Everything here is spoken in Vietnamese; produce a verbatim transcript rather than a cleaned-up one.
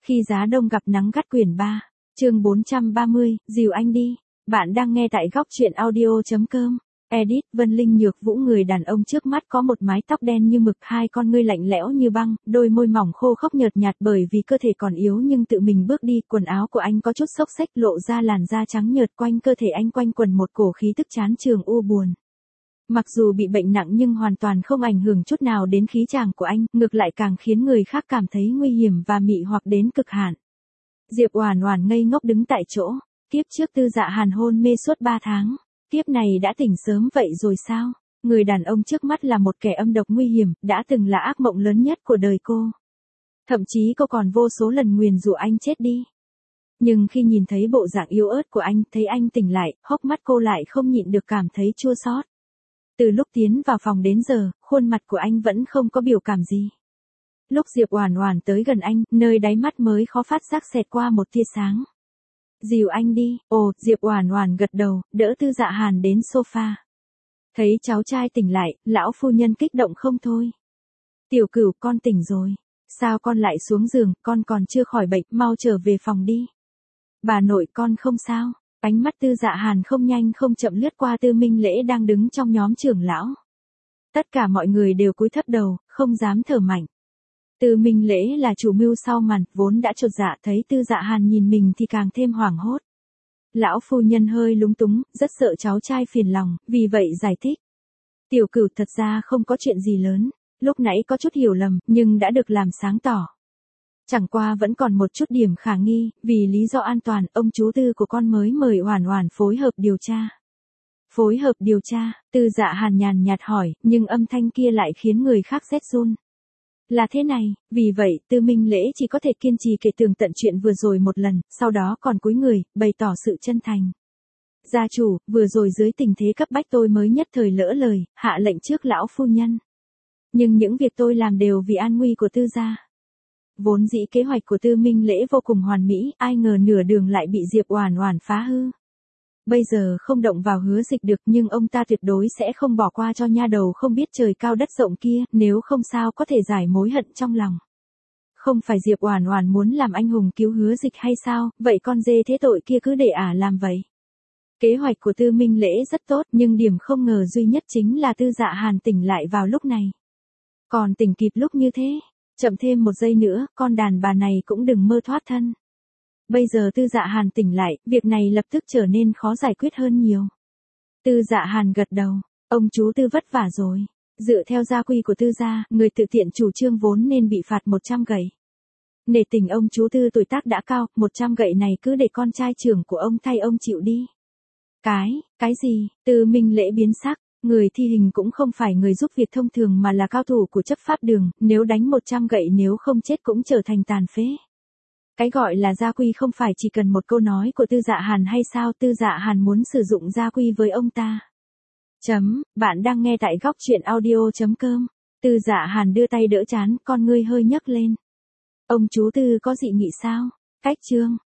Khi giá đông gặp nắng gắt quyển ba, chương bốn trăm ba mươi, dìu anh đi. Bạn đang nghe tại góc truyện audio chấm com. Edit, Vân Linh Nhược Vũ. Người đàn ông trước mắt có một mái tóc đen như mực, hai con ngươi lạnh lẽo như băng, đôi môi mỏng khô khốc nhợt nhạt bởi vì cơ thể còn yếu nhưng tự mình bước đi. Quần áo của anh có chút xốc xếch lộ ra làn da trắng nhợt, quanh cơ thể anh quanh quần một cổ khí tức chán chường u buồn. Mặc dù bị bệnh nặng nhưng hoàn toàn không ảnh hưởng chút nào đến khí chàng của anh, ngược lại càng khiến người khác cảm thấy nguy hiểm và mị hoặc đến cực hạn. Diệp Oản Oản ngây ngốc đứng tại chỗ, kiếp trước Tư Dạ Hàn hôn mê suốt ba tháng, kiếp này đã tỉnh sớm vậy rồi sao? Người đàn ông trước mắt là một kẻ âm độc nguy hiểm, đã từng là ác mộng lớn nhất của đời cô. Thậm chí cô còn vô số lần nguyền rủa anh chết đi. Nhưng khi nhìn thấy bộ dạng yếu ớt của anh, thấy anh tỉnh lại, hốc mắt cô lại không nhịn được cảm thấy chua xót. Từ lúc tiến vào phòng đến giờ, khuôn mặt của anh vẫn không có biểu cảm gì. Lúc Diệp Oản Oản tới gần anh, nơi đáy mắt mới khó phát giác xẹt qua một tia sáng. Dìu anh đi. Ồ, Diệp Oản Oản gật đầu, đỡ Tư Dạ Hàn đến sofa. Thấy cháu trai tỉnh lại, lão phu nhân kích động không thôi. Tiểu Cửu, con tỉnh rồi. Sao con lại xuống giường, con còn chưa khỏi bệnh, mau trở về phòng đi. Bà nội, con không sao. Ánh mắt Tư Dạ Hàn không nhanh không chậm lướt qua Tư Minh Lễ đang đứng trong nhóm trưởng lão. Tất cả mọi người đều cúi thấp đầu, không dám thở mạnh. Tư Minh Lễ là chủ mưu sau màn, vốn đã chột dạ, thấy Tư Dạ Hàn nhìn mình thì càng thêm hoảng hốt. Lão phu nhân hơi lúng túng, rất sợ cháu trai phiền lòng, vì vậy giải thích. Tiểu Cửu, thật ra không có chuyện gì lớn, lúc nãy có chút hiểu lầm, nhưng đã được làm sáng tỏ. Chẳng qua vẫn còn một chút điểm khả nghi, vì lý do an toàn, ông chú Tư của con mới mời Oản Oản phối hợp điều tra. Phối hợp điều tra? Tư Dạ Hàn nhàn nhạt hỏi, nhưng âm thanh kia lại khiến người khác rét run. Là thế này, vì vậy, Tư Minh Lễ chỉ có thể kiên trì kể tường tận chuyện vừa rồi một lần, sau đó còn cúi người, bày tỏ sự chân thành. Gia chủ, vừa rồi dưới tình thế cấp bách tôi mới nhất thời lỡ lời, hạ lệnh trước lão phu nhân. Nhưng những việc tôi làm đều vì an nguy của Tư gia. Vốn dĩ kế hoạch của Tư Minh Lễ vô cùng hoàn mỹ, ai ngờ nửa đường lại bị Diệp Oản Oản phá hư. Bây giờ không động vào Hứa Dịch được, nhưng ông ta tuyệt đối sẽ không bỏ qua cho nha đầu không biết trời cao đất rộng kia, nếu không sao có thể giải mối hận trong lòng. Không phải Diệp Oản Oản muốn làm anh hùng cứu Hứa Dịch hay sao, vậy con dê thế tội kia cứ để ả làm vậy. Kế hoạch của Tư Minh Lễ rất tốt, nhưng điểm không ngờ duy nhất chính là Tư Dạ Hàn tỉnh lại vào lúc này. Còn tỉnh kịp lúc như thế, chậm thêm một giây nữa, con đàn bà này cũng đừng mơ thoát thân. Bây giờ Tư Dạ Hàn tỉnh lại, việc này lập tức trở nên khó giải quyết hơn nhiều. Tư Dạ Hàn gật đầu, ông chú Tư vất vả rồi. Dựa theo gia quy của Tư gia, người tự tiện chủ trương vốn nên bị phạt một trăm gậy. Nể tình ông chú Tư tuổi tác đã cao, một trăm gậy này cứ để con trai trưởng của ông thay ông chịu đi. Cái, cái gì? Tư Minh Lễ biến sắc. Người thi hình cũng không phải người giúp việc thông thường mà là cao thủ của chấp pháp đường, nếu đánh một trăm gậy nếu không chết cũng trở thành tàn phế. Cái gọi là gia quy không phải chỉ cần một câu nói của Tư Dạ Hàn hay sao? Tư Dạ Hàn muốn sử dụng gia quy với ông ta. Chấm, bạn đang nghe tại góc truyện audio chấm com. Tư Dạ Hàn đưa tay đỡ trán, con ngươi hơi nhấc lên. Ông chú Tư có dị nghị sao? Cách chương.